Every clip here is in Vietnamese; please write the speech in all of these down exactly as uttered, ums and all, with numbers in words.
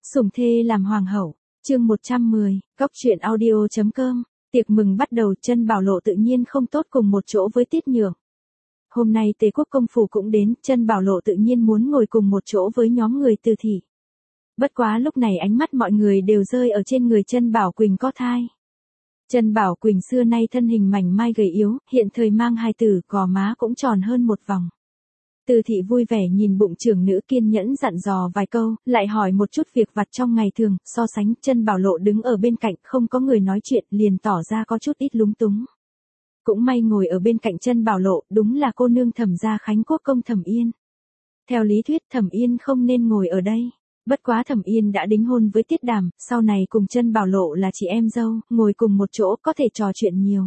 Sủng thê làm hoàng hậu, chương một trăm mười, Cóc truyện audio chấm com, tiệc mừng bắt đầu. Chân Bảo Lộ tự nhiên không tốt cùng một chỗ với Tiết Nhượng. Hôm nay Tề Quốc công phủ cũng đến, Chân Bảo Lộ tự nhiên muốn ngồi cùng một chỗ với nhóm người Từ thị. Bất quá lúc này ánh mắt mọi người đều rơi ở trên người Chân Bảo Quỳnh có thai. Chân Bảo Quỳnh xưa nay thân hình mảnh mai gầy yếu, hiện thời mang hài tử, gò má cũng tròn hơn một vòng. Từ thị vui vẻ nhìn bụng trưởng nữ, kiên nhẫn dặn dò vài câu, lại hỏi một chút việc vặt trong ngày thường, so sánh. Chân Bảo Lộ đứng ở bên cạnh không có người nói chuyện, liền tỏ ra có chút ít lúng túng. Cũng may ngồi ở bên cạnh Chân Bảo Lộ, đúng là cô nương Thẩm gia Khánh Quốc công Thẩm Yên. Theo lý thuyết Thẩm Yên không nên ngồi ở đây. Bất quá Thẩm Yên đã đính hôn với Tiết Đàm, sau này cùng Chân Bảo Lộ là chị em dâu, ngồi cùng một chỗ có thể trò chuyện nhiều.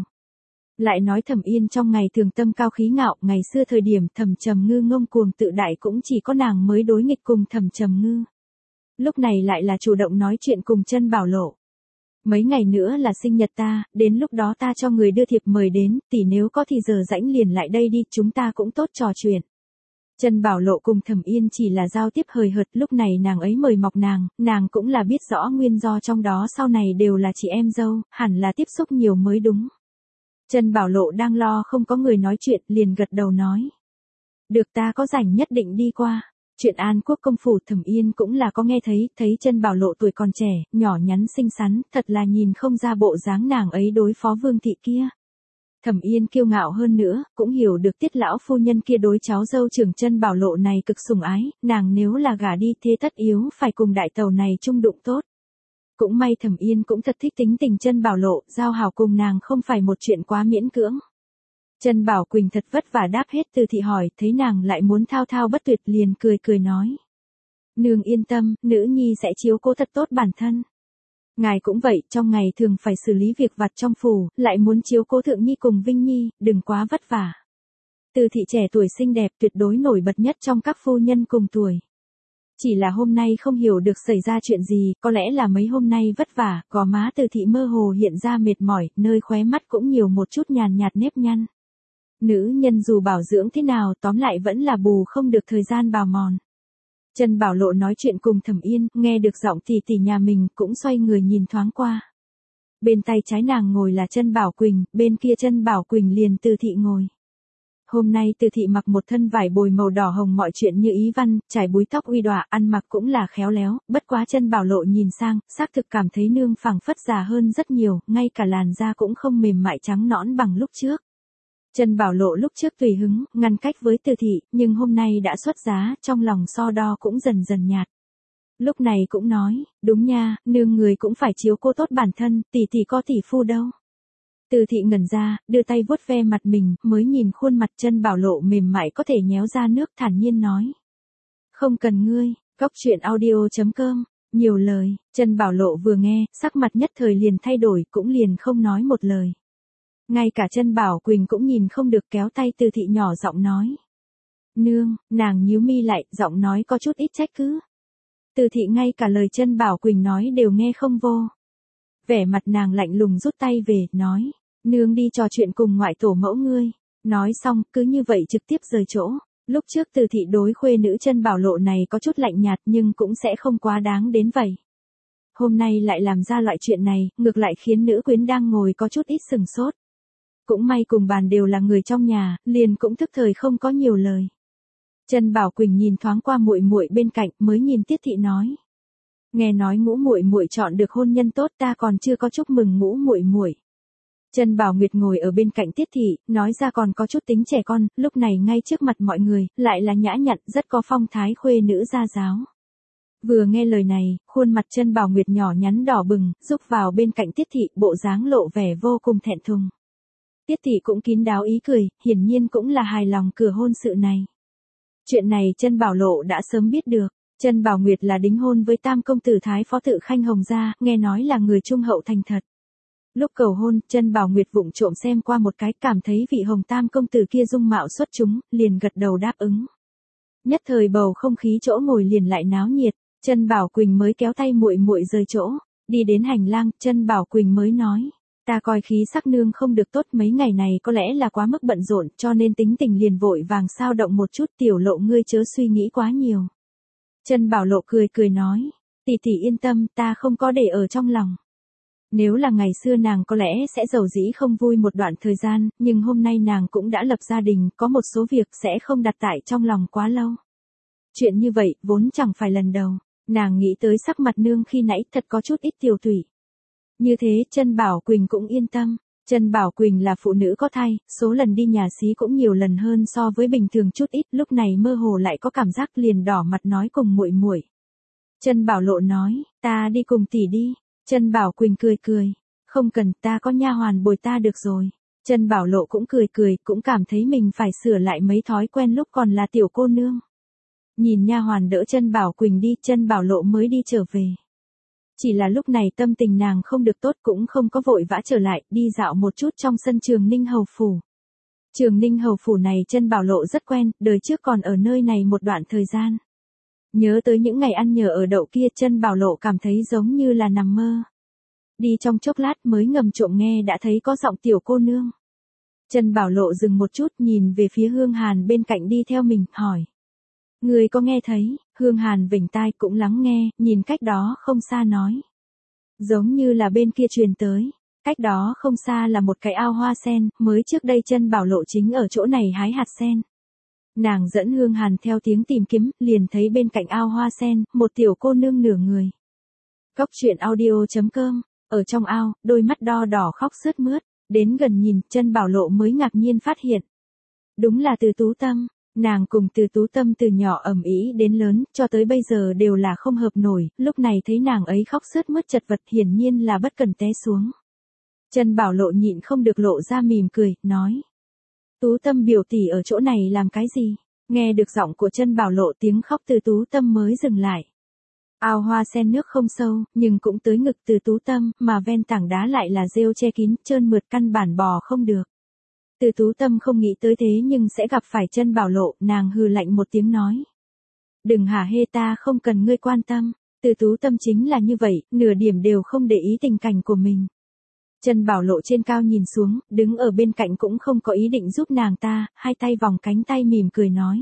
Lại nói Thẩm Yên trong ngày thường tâm cao khí ngạo, ngày xưa thời điểm Thẩm Trầm Ngư ngông cuồng tự đại cũng chỉ có nàng mới đối nghịch cùng Thẩm Trầm Ngư. Lúc này lại là chủ động nói chuyện cùng Chân Bảo Lộ. Mấy ngày nữa là sinh nhật ta, đến lúc đó ta cho người đưa thiệp mời đến, tỷ nếu có thì giờ rãnh liền lại đây đi, chúng ta cũng tốt trò chuyện. Chân Bảo Lộ cùng Thẩm Yên chỉ là giao tiếp hời hợt, lúc này nàng ấy mời mọc nàng, nàng cũng là biết rõ nguyên do trong đó, sau này đều là chị em dâu, hẳn là tiếp xúc nhiều mới đúng. Chân Bảo Lộ đang lo không có người nói chuyện, liền gật đầu nói. Được, ta có rảnh nhất định đi qua. Chuyện An Quốc công phủ Thẩm Yên cũng là có nghe thấy, thấy Chân Bảo Lộ tuổi còn trẻ, nhỏ nhắn xinh xắn, thật là nhìn không ra bộ dáng nàng ấy đối phó Vương thị kia. Thẩm Yên kiêu ngạo hơn nữa, cũng hiểu được Tiết lão phu nhân kia đối cháu dâu trưởng Chân Bảo Lộ này cực sủng ái, nàng nếu là gả đi thế tất yếu phải cùng đại tàu này chung đụng tốt. Cũng may Thẩm Yên cũng thật thích tính tình Chân Bảo Lộ, giao hảo cùng nàng không phải một chuyện quá miễn cưỡng. Chân Bảo Quỳnh thật vất vả đáp hết. Từ thị hỏi, thấy nàng lại muốn thao thao bất tuyệt liền cười cười nói. Nương yên tâm, nữ nhi sẽ chiếu cố thật tốt bản thân. Ngài cũng vậy, trong ngày thường phải xử lý việc vặt trong phủ, lại muốn chiếu cố Thượng Nhi cùng Vinh Nhi, đừng quá vất vả. Từ thị trẻ tuổi xinh đẹp, tuyệt đối nổi bật nhất trong các phu nhân cùng tuổi. Chỉ là hôm nay không hiểu được xảy ra chuyện gì, có lẽ là mấy hôm nay vất vả, gò má Từ thị mơ hồ hiện ra mệt mỏi, nơi khóe mắt cũng nhiều một chút nhàn nhạt nếp nhăn. Nữ nhân dù bảo dưỡng thế nào, tóm lại vẫn là bù không được thời gian bào mòn. Chân Bảo Lộ nói chuyện cùng Thẩm Yên, nghe được giọng tỷ tỷ nhà mình, cũng xoay người nhìn thoáng qua. Bên tay trái nàng ngồi là Chân Bảo Quỳnh, bên kia Chân Bảo Quỳnh liền Từ thị ngồi. Hôm nay Từ thị mặc một thân vải bồi màu đỏ hồng, mọi chuyện như ý văn, trải búi tóc uy đọa, ăn mặc cũng là khéo léo, bất quá Chân Bảo Lộ nhìn sang, xác thực cảm thấy nương phẳng phất già hơn rất nhiều, ngay cả làn da cũng không mềm mại trắng nõn bằng lúc trước. Chân Bảo Lộ lúc trước tùy hứng, ngăn cách với Từ thị, nhưng hôm nay đã xuất giá, trong lòng so đo cũng dần dần nhạt. Lúc này cũng nói, đúng nha, nương người cũng phải chiếu cố tốt bản thân, tỷ tỷ có tỷ phu đâu. Từ thị ngẩn ra, đưa tay vuốt ve mặt mình, mới nhìn khuôn mặt Chân Bảo Lộ mềm mại có thể nhéo ra nước, thản nhiên nói. Không cần ngươi, Cóc truyện audio chấm com, nhiều lời. Chân Bảo Lộ vừa nghe, sắc mặt nhất thời liền thay đổi, cũng liền không nói một lời. Ngay cả Chân Bảo Quỳnh cũng nhìn không được, kéo tay Từ thị nhỏ giọng nói. Nương, nàng nhíu mi lại, giọng nói có chút ít trách cứ. Từ thị ngay cả lời Chân Bảo Quỳnh nói đều nghe không vô. Vẻ mặt nàng lạnh lùng rút tay về, nói. Nương đi trò chuyện cùng ngoại tổ mẫu ngươi. Nói xong, cứ như vậy trực tiếp rời chỗ. Lúc trước Từ thị đối khuê nữ Chân Bảo Lộ này có chút lạnh nhạt, nhưng cũng sẽ không quá đáng đến vậy. Hôm nay lại làm ra loại chuyện này, ngược lại khiến nữ quyến đang ngồi có chút ít sừng sốt. Cũng may cùng bàn đều là người trong nhà, liền cũng tức thời không có nhiều lời. Chân Bảo Quỳnh nhìn thoáng qua muội muội bên cạnh, mới nhìn Tiết thị nói. Nghe nói Ngũ muội muội chọn được hôn nhân tốt, ta còn chưa có chúc mừng Ngũ muội muội. Chân Bảo Nguyệt ngồi ở bên cạnh Tiết thị, nói ra còn có chút tính trẻ con, lúc này ngay trước mặt mọi người, lại là nhã nhặn, rất có phong thái khuê nữ gia giáo. Vừa nghe lời này, khuôn mặt Chân Bảo Nguyệt nhỏ nhắn đỏ bừng, rúc vào bên cạnh Tiết thị, bộ dáng lộ vẻ vô cùng thẹn thùng. Tiết thị cũng kín đáo ý cười, hiển nhiên cũng là hài lòng cửa hôn sự này. Chuyện này Chân Bảo Lộ đã sớm biết được. Chân Bảo Nguyệt là đính hôn với tam công tử Thái phó tự Khanh Hồng gia, nghe nói là người trung hậu thành thật. Lúc cầu hôn, Chân Bảo Nguyệt vụng trộm xem qua một cái, cảm thấy vị Hồng tam công tử kia dung mạo xuất chúng, liền gật đầu đáp ứng. Nhất thời bầu không khí chỗ ngồi liền lại náo nhiệt, Chân Bảo Quỳnh mới kéo tay muội muội rời chỗ, đi đến hành lang, Chân Bảo Quỳnh mới nói. Ta coi khí sắc nương không được tốt, mấy ngày này có lẽ là quá mức bận rộn, cho nên tính tình liền vội vàng sao động một chút, Tiểu Lộ ngươi chớ suy nghĩ quá nhiều. Chân Bảo Lộ cười cười nói, Tỷ tỷ yên tâm, ta không có để ở trong lòng. Nếu là ngày xưa nàng có lẽ sẽ giàu dĩ không vui một đoạn thời gian, nhưng hôm nay nàng cũng đã lập gia đình, có một số việc sẽ không đặt tại trong lòng quá lâu. Chuyện như vậy, vốn chẳng phải lần đầu, nàng nghĩ tới sắc mặt nương khi nãy thật có chút ít tiểu tụy. Như thế, Chân Bảo Quỳnh cũng yên tâm. Chân Bảo Quỳnh là phụ nữ có thai, số lần đi nhà xí cũng nhiều lần hơn so với bình thường chút ít, lúc này mơ hồ lại có cảm giác liền đỏ mặt nói cùng muội muội. Chân Bảo Lộ nói, ta đi cùng tỷ đi. Chân Bảo Quỳnh cười cười, không cần, ta có nha hoàn bồi ta được rồi. Chân Bảo Lộ cũng cười cười, cũng cảm thấy mình phải sửa lại mấy thói quen lúc còn là tiểu cô nương. Nhìn nha hoàn đỡ Chân Bảo Quỳnh đi, Chân Bảo Lộ mới đi trở về. Chỉ là lúc này tâm tình nàng không được tốt, cũng không có vội vã trở lại, đi dạo một chút trong sân Trường Ninh Hầu Phủ. Trường Ninh Hầu Phủ này Chân Bảo Lộ rất quen, đời trước còn ở nơi này một đoạn thời gian. Nhớ tới những ngày ăn nhờ ở đậu kia, Chân Bảo Lộ cảm thấy giống như là nằm mơ. Đi trong chốc lát mới ngầm trộm nghe đã thấy có giọng tiểu cô nương. Chân Bảo Lộ dừng một chút, nhìn về phía Hương Hàn bên cạnh đi theo mình, hỏi. Người có nghe thấy? Hương Hàn vểnh tai cũng lắng nghe, nhìn cách đó không xa nói. Giống như là bên kia truyền tới. Cách đó không xa là một cái ao hoa sen, mới trước đây Chân Bảo Lộ chính ở chỗ này hái hạt sen. Nàng dẫn Hương Hàn theo tiếng tìm kiếm, liền thấy bên cạnh ao hoa sen, một tiểu cô nương nửa người. Cóc truyện audio chấm com, ở trong ao, đôi mắt đo đỏ khóc sướt mướt, đến gần nhìn, Chân Bảo Lộ mới ngạc nhiên phát hiện. Đúng là Từ Tú Tâm, nàng cùng Từ Tú Tâm từ nhỏ ầm ĩ đến lớn, cho tới bây giờ đều là không hợp nổi, lúc này thấy nàng ấy khóc sướt mướt chật vật hiển nhiên là bất cần té xuống. Chân Bảo Lộ nhịn không được lộ ra mỉm cười, nói. Tú Tâm biểu tỷ ở chỗ này làm cái gì? Nghe được giọng của Chân Bảo Lộ, tiếng khóc Từ Tú Tâm mới dừng lại. Ao hoa sen nước không sâu, nhưng cũng tới ngực Từ Tú Tâm, mà ven tảng đá lại là rêu che kín, trơn mượt căn bản bò không được. Từ Tú Tâm không nghĩ tới thế nhưng sẽ gặp phải Chân Bảo Lộ, nàng hừ lạnh một tiếng nói. Đừng hả hê, ta không cần ngươi quan tâm. Từ Tú Tâm chính là như vậy, nửa điểm đều không để ý tình cảnh của mình. Chân Bảo Lộ trên cao nhìn xuống, đứng ở bên cạnh cũng không có ý định giúp nàng ta, hai tay vòng cánh tay mỉm cười nói.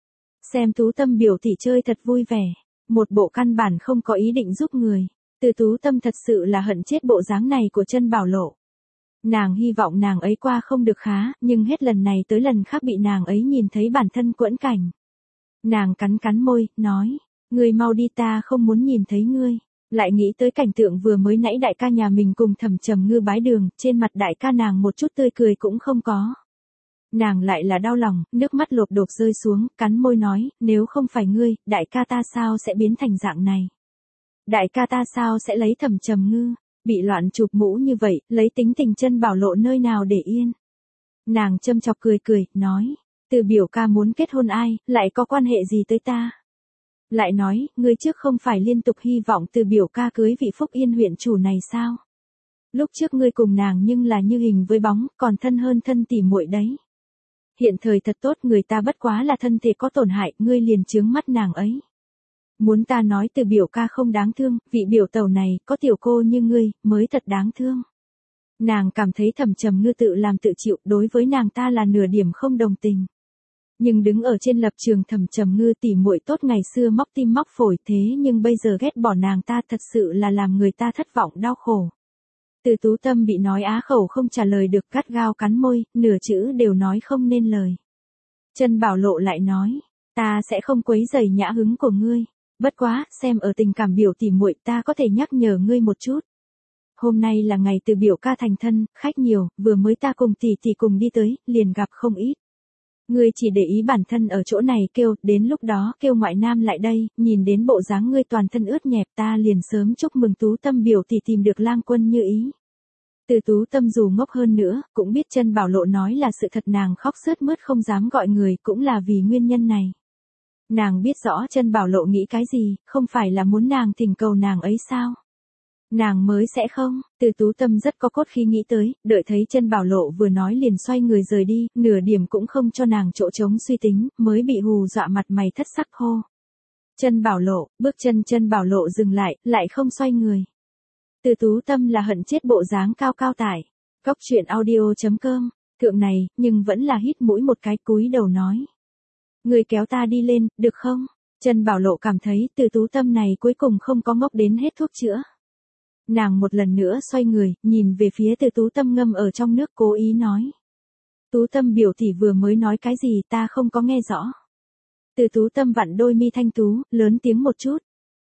Xem Tú Tâm biểu tỷ chơi thật vui vẻ, một bộ căn bản không có ý định giúp người. Từ Tú Tâm thật sự là hận chết bộ dáng này của Chân Bảo Lộ. Nàng hy vọng nàng ấy qua không được khá, nhưng hết lần này tới lần khác bị nàng ấy nhìn thấy bản thân quẫn cảnh. Nàng cắn cắn môi, nói, ngươi mau đi, ta không muốn nhìn thấy ngươi. Lại nghĩ tới cảnh tượng vừa mới nãy đại ca nhà mình cùng Thẩm Trầm Ngư bái đường, trên mặt đại ca nàng một chút tươi cười cũng không có. Nàng lại là đau lòng, nước mắt lộp đột rơi xuống, cắn môi nói, nếu không phải ngươi, đại ca ta sao sẽ biến thành dạng này? Đại ca ta sao sẽ lấy Thẩm Trầm Ngư? Bị loạn chụp mũ như vậy, lấy tính tình Chân Bảo Lộ nơi nào để yên? Nàng châm chọc cười cười, nói, Từ biểu ca muốn kết hôn ai, lại có quan hệ gì tới ta? Lại nói, ngươi trước không phải liên tục hy vọng Từ biểu ca cưới vị Phúc Yên huyện chủ này sao? Lúc trước ngươi cùng nàng nhưng là như hình với bóng, còn thân hơn thân tỉ muội đấy. Hiện thời thật tốt, người ta bất quá là thân thể có tổn hại, ngươi liền chướng mắt nàng ấy. Muốn ta nói Từ biểu ca không đáng thương, vị biểu tẩu này, có tiểu cô như ngươi, mới thật đáng thương. Nàng cảm thấy Thẩm Trầm Ngư tự làm tự chịu, đối với nàng ta là nửa điểm không đồng tình. Nhưng đứng ở trên lập trường Thẩm Trầm Ngư tỉ muội tốt ngày xưa móc tim móc phổi, thế nhưng bây giờ ghét bỏ nàng ta thật sự là làm người ta thất vọng đau khổ. Từ Tú Tâm bị nói á khẩu không trả lời được, gắt gao cắn môi, nửa chữ đều nói không nên lời. Chân Bảo Lộ lại nói, ta sẽ không quấy rầy nhã hứng của ngươi. Bất quá, xem ở tình cảm biểu tỉ muội, ta có thể nhắc nhở ngươi một chút. Hôm nay là ngày Từ biểu ca thành thân, khách nhiều, vừa mới ta cùng tỷ tỷ cùng đi tới, liền gặp không ít. Ngươi chỉ để ý bản thân ở chỗ này kêu, đến lúc đó kêu ngoại nam lại đây, nhìn đến bộ dáng ngươi toàn thân ướt nhẹp, ta liền sớm chúc mừng Tú Tâm biểu tỷ tìm được lang quân như ý. Từ Tú Tâm dù ngốc hơn nữa, cũng biết Chân Bảo Lộ nói là sự thật, nàng khóc sướt mướt không dám gọi người, cũng là vì nguyên nhân này. Nàng biết rõ Chân Bảo Lộ nghĩ cái gì, không phải là muốn nàng thỉnh cầu nàng ấy sao? Nàng mới sẽ không. Từ Tú Tâm rất có cốt khi nghĩ tới, đợi thấy Chân Bảo Lộ vừa nói liền xoay người rời đi, nửa điểm cũng không cho nàng chỗ trống suy tính, mới bị hù dọa mặt mày thất sắc hô. Chân Bảo Lộ, bước chân Chân Bảo Lộ dừng lại, lại không xoay người. Từ Tú Tâm là hận chết bộ dáng cao cao tải. Cóc truyện audio chấm com, thượng này, nhưng vẫn là hít mũi một cái, cúi đầu nói. Người kéo ta đi lên, được không? Chân Bảo Lộ cảm thấy Từ Tú Tâm này cuối cùng không có ngốc đến hết thuốc chữa. Nàng một lần nữa xoay người, nhìn về phía Từ Tú Tâm ngâm ở trong nước cố ý nói. Tú Tâm biểu tỷ vừa mới nói cái gì ta không có nghe rõ. Từ Tú Tâm vặn đôi mi thanh tú, lớn tiếng một chút.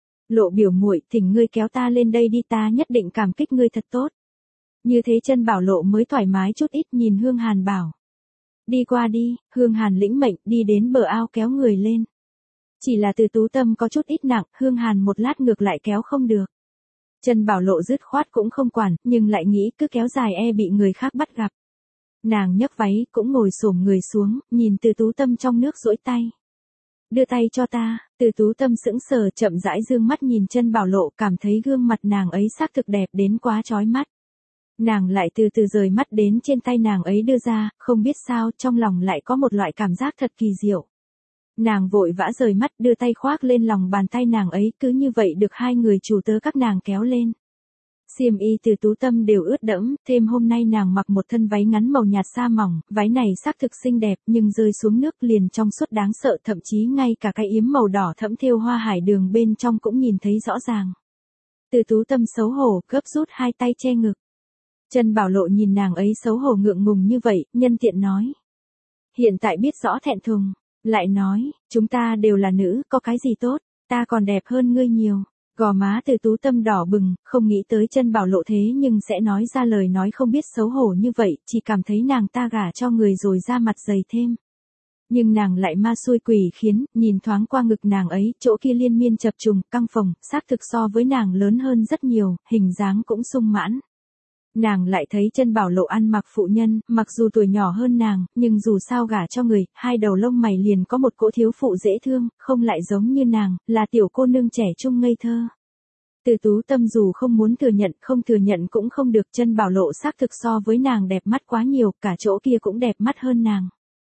Lộ biểu muội, thỉnh ngươi kéo ta lên đây đi, ta nhất định cảm kích ngươi thật tốt. Như thế Chân Bảo Lộ mới thoải mái chút ít, nhìn Hương Hàn bảo. Đi qua đi, Hương Hàn lĩnh mệnh đi đến bờ ao kéo người lên. Chỉ là Từ Tú Tâm có chút ít nặng, Hương Hàn một lát ngược lại kéo không được. Chân Bảo Lộ dứt khoát cũng không quản, nhưng lại nghĩ cứ kéo dài e bị người khác bắt gặp. Nàng nhấc váy, cũng ngồi xổm người xuống, nhìn Từ Tú Tâm trong nước duỗi tay. Đưa tay cho ta. Từ Tú Tâm sững sờ, chậm rãi dương mắt nhìn Chân Bảo Lộ, cảm thấy gương mặt nàng ấy xác thực đẹp đến quá chói mắt. Nàng lại từ từ rời mắt đến trên tay nàng ấy đưa ra, không biết sao trong lòng lại có một loại cảm giác thật kỳ diệu. Nàng vội vã rời mắt, đưa tay khoác lên lòng bàn tay nàng ấy, cứ như vậy được hai người chủ tớ các nàng kéo lên. Xiêm y Từ Tú Tâm đều ướt đẫm, thêm hôm nay nàng mặc một thân váy ngắn màu nhạt sa mỏng, váy này xác thực xinh đẹp nhưng rơi xuống nước liền trong suốt đáng sợ, thậm chí ngay cả cái yếm màu đỏ thẫm thêu hoa hải đường bên trong cũng nhìn thấy rõ ràng. Từ Tú Tâm xấu hổ, gấp rút hai tay che ngực. Chân Bảo Lộ nhìn nàng ấy xấu hổ ngượng ngùng như vậy, nhân tiện nói. Hiện tại biết rõ thẹn thùng, lại nói, chúng ta đều là nữ, có cái gì tốt, ta còn đẹp hơn ngươi nhiều. Gò má Từ Tú Tâm đỏ bừng, không nghĩ tới Chân Bảo Lộ thế nhưng sẽ nói ra lời nói không biết xấu hổ như vậy, chỉ cảm thấy nàng ta gả cho người rồi ra mặt dày thêm. Nhưng nàng lại ma xui quỷ khiến, nhìn thoáng qua ngực nàng ấy, chỗ kia liên miên chập trùng, căng phồng, xác thực so với nàng lớn hơn rất nhiều, hình dáng cũng sung mãn. Nàng lại thấy Chân Bảo Lộ ăn mặc phụ nhân, mặc dù tuổi nhỏ hơn nàng, nhưng dù sao gả cho người, hai đầu lông mày liền có một cỗ thiếu phụ dễ thương, không lại giống như nàng, là tiểu cô nương trẻ trung ngây thơ. Từ Tú Tâm dù không muốn thừa nhận, không thừa nhận cũng không được, Chân Bảo Lộ xác thực so với nàng đẹp mắt quá nhiều, cả chỗ kia cũng đẹp mắt hơn nàng.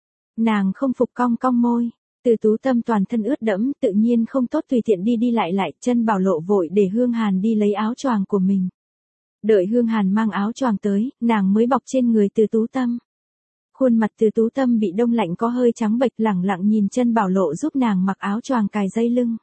Nàng không phục cong cong môi. Từ Tú Tâm toàn thân ướt đẫm, tự nhiên không tốt tùy tiện đi đi lại lại, Chân Bảo Lộ vội để Hương Hàn đi lấy áo choàng của mình. Đợi Hương Hàn mang áo choàng tới, nàng mới bọc trên người Từ Tú Tâm. Khuôn mặt Từ Tú Tâm bị đông lạnh có hơi trắng bệch, lẳng lặng nhìn Chân Bảo Lộ giúp nàng mặc áo choàng cài dây lưng.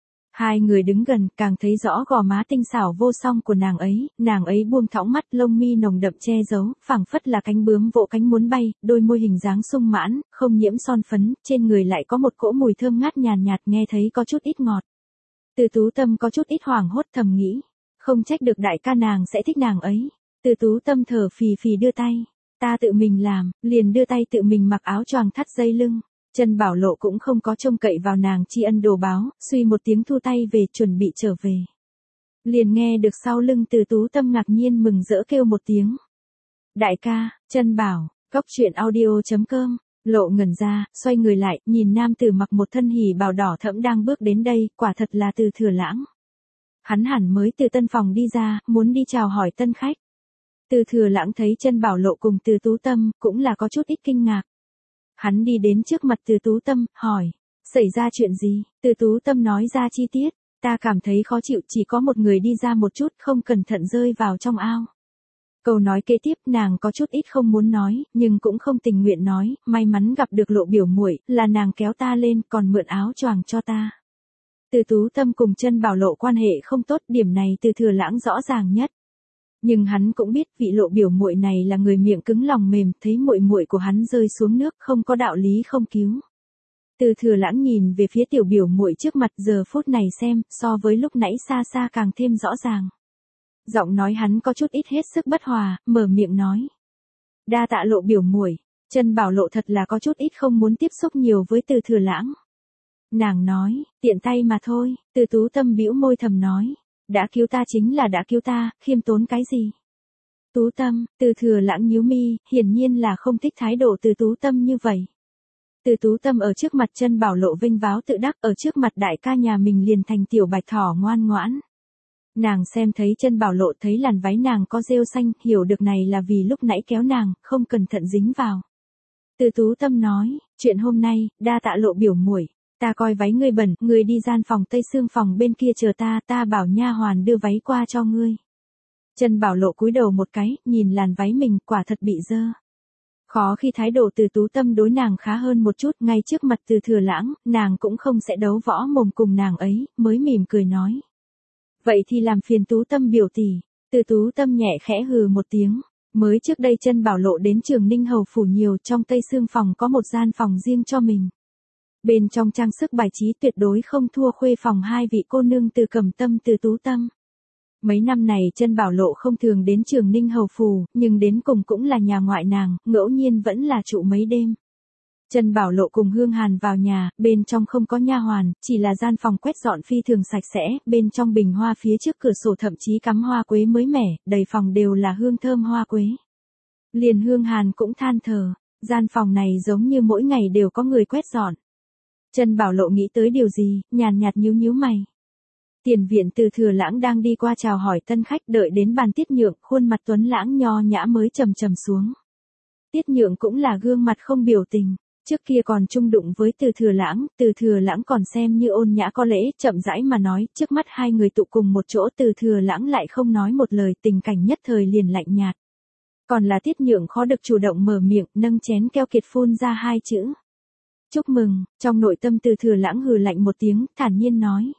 Hai người đứng gần, càng thấy rõ gò má tinh xảo vô song của nàng ấy, nàng ấy buông thõng mắt, lông mi nồng đậm che giấu, phảng phất là cánh bướm vỗ cánh muốn bay, đôi môi hình dáng sung mãn, không nhiễm son phấn, trên người lại có một cỗ mùi thơm ngát nhàn nhạt, nghe thấy có chút ít ngọt. Từ Tú Tâm có chút ít hoảng hốt, thầm nghĩ, không trách được đại ca nàng sẽ thích nàng ấy. Từ Tú Tâm thở phì phì đưa tay, ta tự mình làm, liền đưa tay tự mình mặc áo choàng thắt dây lưng. Chân Bảo Lộ cũng không có trông cậy vào nàng tri ân đồ báo, suy một tiếng thu tay về, chuẩn bị trở về. Liền nghe được sau lưng Từ Tú Tâm ngạc nhiên mừng rỡ kêu một tiếng. Đại ca. Chân Bảo. Cóc truyện audio chấm com. Lộ ngẩn ra, xoay người lại, nhìn nam tử mặc một thân hỉ bào đỏ thẫm đang bước đến đây, quả thật là Từ Thừa Lãng. Hắn hẳn mới từ tân phòng đi ra, muốn đi chào hỏi tân khách. Từ Thừa Lãng thấy Chân Bảo Lộ cùng Từ Tú Tâm, cũng là có chút ít kinh ngạc. Hắn đi đến trước mặt Từ Tú Tâm, hỏi, xảy ra chuyện gì? Từ Tú Tâm nói ra chi tiết, ta cảm thấy khó chịu, chỉ có một người đi ra một chút, không cẩn thận rơi vào trong ao. Câu nói kế tiếp nàng có chút ít không muốn nói, nhưng cũng không tình nguyện nói, may mắn gặp được Lộ biểu muội, là nàng kéo ta lên, còn mượn áo choàng cho ta. Từ Tú Tâm cùng Chân Bảo Lộ quan hệ không tốt, điểm này Từ Thừa Lãng rõ ràng nhất. Nhưng hắn cũng biết vị Lộ biểu muội này là người miệng cứng lòng mềm, thấy muội muội của hắn rơi xuống nước không có đạo lý không cứu. Từ Thừa Lãng nhìn về phía tiểu biểu muội trước mặt, giờ phút này xem, so với lúc nãy xa xa càng thêm rõ ràng. Giọng nói hắn có chút ít hết sức bất hòa, mở miệng nói. Đa tạ Lộ biểu muội. Chân Bảo Lộ thật là có chút ít không muốn tiếp xúc nhiều với Từ Thừa Lãng. Nàng nói, tiện tay mà thôi. Từ Tú Tâm bĩu môi thầm nói. Đã cứu ta chính là đã cứu ta, khiêm tốn cái gì? Tú Tâm. Từ Thừa Lãng nhíu mi, hiển nhiên là không thích thái độ Từ Tú Tâm như vậy. Từ Tú Tâm ở trước mặt Chân Bảo Lộ vinh váo tự đắc, ở trước mặt đại ca nhà mình liền thành tiểu bạch thỏ ngoan ngoãn. Nàng xem thấy Chân Bảo Lộ, thấy làn váy nàng có rêu xanh, hiểu được này là vì lúc nãy kéo nàng, không cẩn thận dính vào. Từ Tú Tâm nói, chuyện hôm nay, đa tạ Lộ biểu muội. Ta coi váy ngươi bẩn, ngươi đi gian phòng tây xương phòng bên kia chờ ta, ta bảo nha hoàn đưa váy qua cho ngươi. Chân Bảo Lộ cúi đầu một cái, nhìn làn váy mình, quả thật bị dơ. Khó khi thái độ Từ Tú Tâm đối nàng khá hơn một chút, ngay trước mặt Từ Thừa Lãng, nàng cũng không sẽ đấu võ mồm cùng nàng ấy, mới mỉm cười nói. Vậy thì làm phiền Tú Tâm biểu tỷ. Từ Tú Tâm nhẹ khẽ hừ một tiếng. Mới trước đây Chân Bảo Lộ đến Trường Ninh hầu phủ nhiều, trong Tây Sương phòng có một gian phòng riêng cho mình. Bên trong trang sức bài trí tuyệt đối không thua khuê phòng hai vị cô nương Từ Cẩm Tâm Từ Tú Tâm. Mấy năm này Chân Bảo Lộ không thường đến Trường Ninh hầu phủ, nhưng đến cùng cũng là nhà ngoại nàng, ngẫu nhiên vẫn là trụ mấy đêm. Chân Bảo Lộ cùng Hương Hàn vào nhà, bên trong không có nha hoàn, chỉ là gian phòng quét dọn phi thường sạch sẽ, bên trong bình hoa phía trước cửa sổ thậm chí cắm hoa quế mới mẻ, đầy phòng đều là hương thơm hoa quế. Liền Hương Hàn cũng than thở, gian phòng này giống như mỗi ngày đều có người quét dọn. Chân Bảo Lộ nghĩ tới điều gì, nhàn nhạt nhíu nhíu mày. Tiền viện Từ Thừa Lãng đang đi qua chào hỏi tân khách, đợi đến bàn Tiết Nhượng, khuôn mặt tuấn lãng nho nhã mới trầm trầm xuống. Tiết Nhượng cũng là gương mặt không biểu tình, trước kia còn chung đụng với Từ Thừa Lãng, Từ Thừa Lãng còn xem như ôn nhã có lễ, chậm rãi mà nói, trước mắt hai người tụ cùng một chỗ Từ Thừa Lãng lại không nói một lời, tình cảnh nhất thời liền lạnh nhạt. Còn là Tiết Nhượng khó được chủ động mở miệng, nâng chén keo kiệt phun ra hai chữ. Chúc mừng, trong nội tâm Từ Thừa Lãng hừ lạnh một tiếng, thản nhiên nói.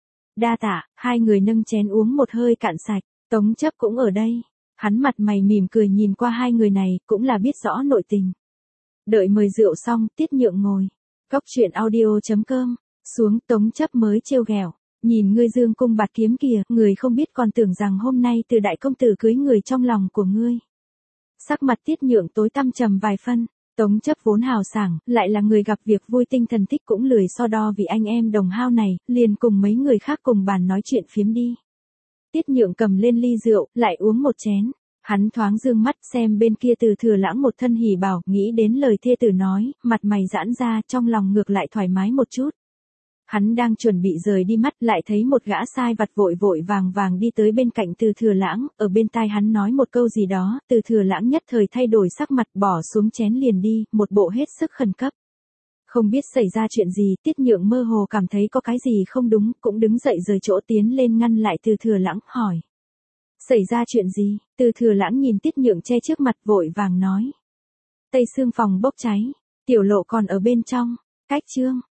Đa tạ, hai người nâng chén uống một hơi cạn sạch, Tống Chấp cũng ở đây. Hắn mặt mày mỉm cười nhìn qua hai người này, cũng là biết rõ nội tình. Đợi mời rượu xong, Tiết Nhượng ngồi. Cóc truyện audio chấm com, xuống Tống Chấp mới trêu ghẹo. Nhìn ngươi dương cung bạt kiếm kìa, người không biết còn tưởng rằng hôm nay Từ đại công tử cưới người trong lòng của ngươi. Sắc mặt Tiết Nhượng tối tăm trầm vài phân. Tống Chấp vốn hào sảng, lại là người gặp việc vui tinh thần thích cũng lười so đo vì anh em đồng hao này, liền cùng mấy người khác cùng bàn nói chuyện phiếm đi. Tiết Nhượng cầm lên ly rượu, lại uống một chén. Hắn thoáng dương mắt xem bên kia Từ Thừa Lãng một thân hỉ bảo, nghĩ đến lời thê tử nói, mặt mày giãn ra, trong lòng ngược lại thoải mái một chút. Hắn đang chuẩn bị rời đi mắt, lại thấy một gã sai vặt vội vội vàng vàng đi tới bên cạnh Từ Thừa Lãng, ở bên tai hắn nói một câu gì đó, Từ Thừa Lãng nhất thời thay đổi sắc mặt, bỏ xuống chén liền đi, một bộ hết sức khẩn cấp. Không biết xảy ra chuyện gì, Tiết Nhượng mơ hồ cảm thấy có cái gì không đúng, cũng đứng dậy rời chỗ tiến lên ngăn lại Từ Thừa Lãng, hỏi. Xảy ra chuyện gì? Từ Thừa Lãng nhìn Tiết Nhượng che trước mặt vội vàng nói. Tây Sương phòng bốc cháy, Tiểu Lộ còn ở bên trong, cách chương.